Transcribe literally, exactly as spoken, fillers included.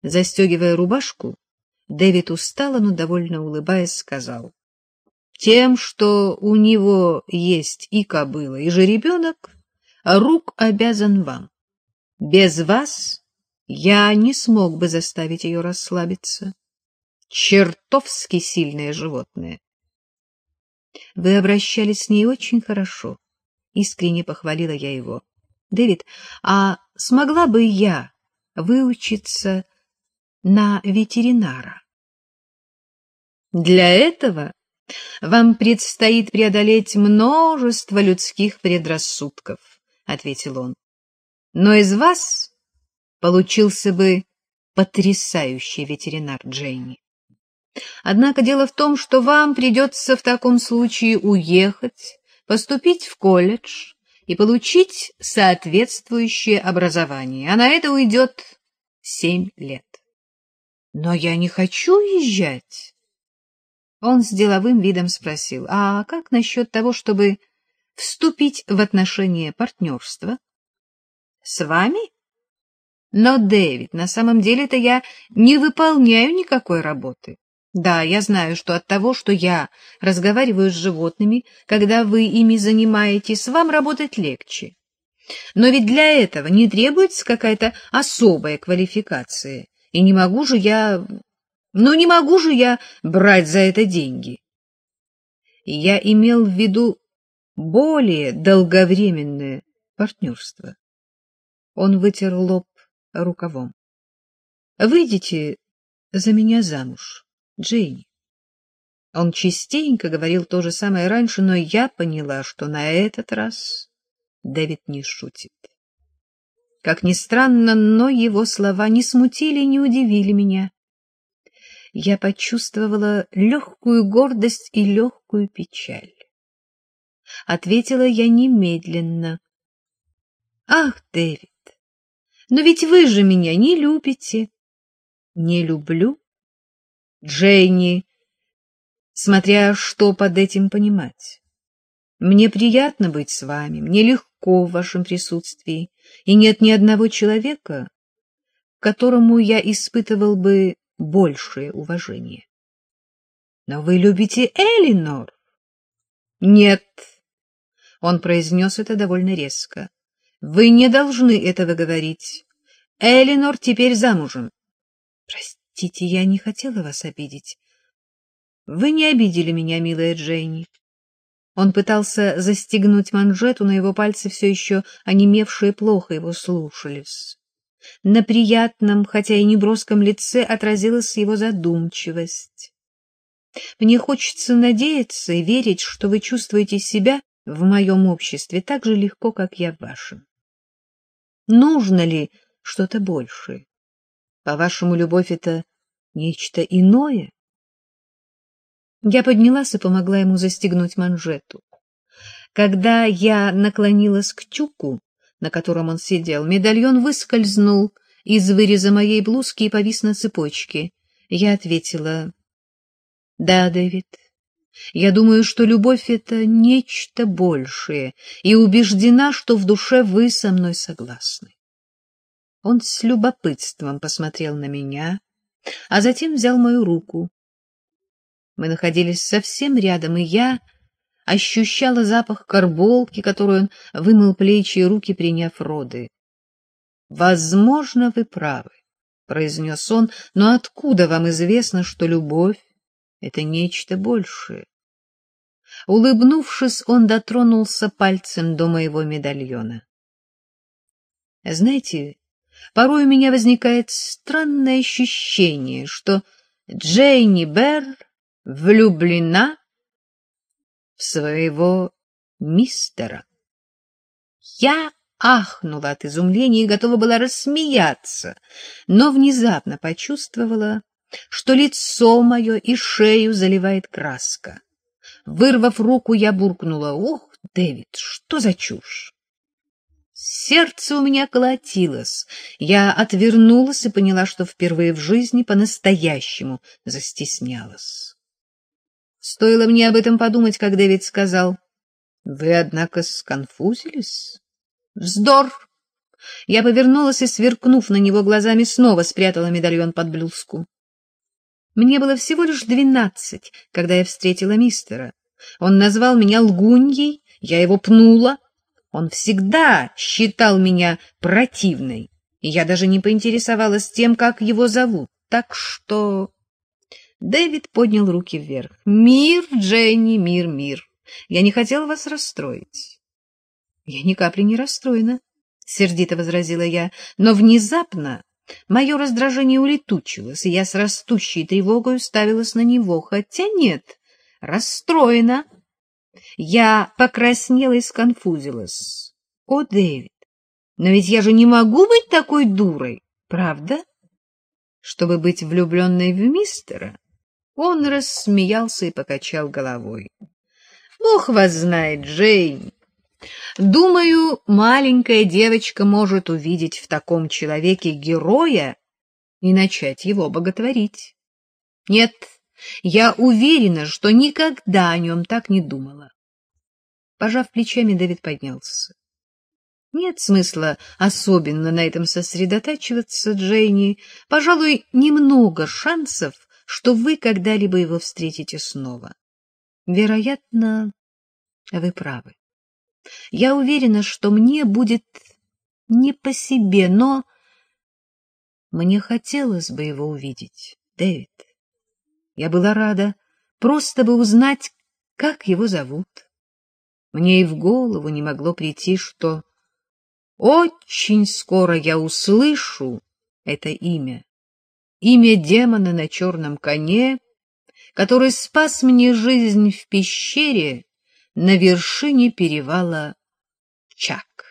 Застегивая рубашку, Дэвид устало, но довольно улыбаясь, сказал: — Тем, что у него есть и кобыла, и жеребенок, Рук обязан вам. Без вас я не смог бы заставить ее расслабиться. Чертовски сильное животное. Вы обращались с ней очень хорошо, — искренне похвалила я его. Дэвид, а смогла бы я выучиться на ветеринара? Для этого вам предстоит преодолеть множество людских предрассудков, — ответил он. Но из вас получился бы потрясающий ветеринар, Дженни. Однако дело в том, что вам придется в таком случае уехать, поступить в колледж и получить соответствующее образование, а на это уйдет семь лет. Но я не хочу уезжать. Он с деловым видом спросил: а как насчет того, чтобы вступить в отношения партнерства? С вами? Но, Дэвид, на самом деле-то я не выполняю никакой работы. Да, я знаю, что от того, что я разговариваю с животными, когда вы ими занимаетесь, вам работать легче. Но ведь для этого не требуется какая-то особая квалификация. И не могу же я... Ну, не могу же я брать за это деньги. И я имел в виду более долговременное партнерство. Он вытер лоб рукавом. Выйдите за меня замуж, Дженни. Он частенько говорил то же самое раньше, но я поняла, что на этот раз Дэвид не шутит. Как ни странно, но его слова не смутили и не удивили меня. Я почувствовала легкую гордость и легкую печаль. Ответила я немедленно. — Ах, Дэвид, но ведь вы же меня не любите. — Не люблю? Дженни, смотря что под этим понимать. Мне приятно быть с вами, мне легко в вашем присутствии, и нет ни одного человека, к которому я испытывал бы большее уважение. Но вы любите Элинор? Нет. Он произнес это довольно резко. Вы не должны этого говорить. Элинор теперь замужем. Простите, я не хотела вас обидеть. Вы не обидели меня, милая Дженни. Он пытался застегнуть манжету, но его пальцы, все еще онемевшие, плохо его слушались. На приятном, хотя и неброском лице отразилась его задумчивость. Мне хочется надеяться и верить, что вы чувствуете себя в моем обществе так же легко, как я в вашем. Нужно ли что-то большее? По-вашему, любовь — это нечто иное? Я поднялась и помогла ему застегнуть манжету. Когда я наклонилась к тюку, на котором он сидел, медальон выскользнул из выреза моей блузки и повис на цепочке. Я ответила: — Да, Дэвид, я думаю, что любовь — это нечто большее, и убеждена, что в душе вы со мной согласны. Он с любопытством посмотрел на меня, а затем взял мою руку. Мы находились совсем рядом, и я ощущала запах карболки, которую он вымыл плечи и руки, приняв роды. — Возможно, вы правы, — произнес он, — но откуда вам известно, что любовь — это нечто большее? Улыбнувшись, он дотронулся пальцем до моего медальона. — Знаете, порой у меня возникает странное ощущение, что Дженни Берр влюблена в своего мистера. Я ахнула от изумления и готова была рассмеяться, но внезапно почувствовала, что лицо мое и шею заливает краска. Вырвав руку, я буркнула: — Ох, Дэвид, что за чушь! Сердце у меня колотилось. Я отвернулась и поняла, что впервые в жизни по-настоящему застеснялась. Стоило мне об этом подумать, как Дэвид сказал: — Вы, однако, сконфузились? — Вздор! Я повернулась и, сверкнув на него глазами, снова спрятала медальон под блузку. Мне было всего лишь двенадцать, когда я встретила мистера. Он назвал меня лгуньей, я его пнула. Он всегда считал меня противной, и я даже не поинтересовалась тем, как его зовут. Так что... Дэвид поднял руки вверх. «Мир, Дженни, мир, мир. Я не хотел вас расстроить». «Я ни капли не расстроена», — сердито возразила я, но внезапно мое раздражение улетучилось, и я с растущей тревогой уставилась на него. Хотя нет, расстроена. Я покраснела и сконфузилась. «О, Дэвид, но ведь я же не могу быть такой дурой, правда?» Чтобы быть влюбленной в мистера, он рассмеялся и покачал головой. «Бог вас знает, Джейн. Думаю, маленькая девочка может увидеть в таком человеке героя и начать его боготворить. Нет, я уверена, что никогда о нем так не думала». Пожав плечами, Дэвид поднялся. «Нет смысла особенно на этом сосредотачиваться, Дженни. Пожалуй, немного шансов, что вы когда-либо его встретите снова. Вероятно, вы правы. Я уверена, что мне будет не по себе, но мне хотелось бы его увидеть, Дэвид. Я была рада просто бы узнать, как его зовут. Мне и в голову не могло прийти, что очень скоро я услышу это имя, имя демона на черном коне, который спас мне жизнь в пещере на вершине перевала Чак.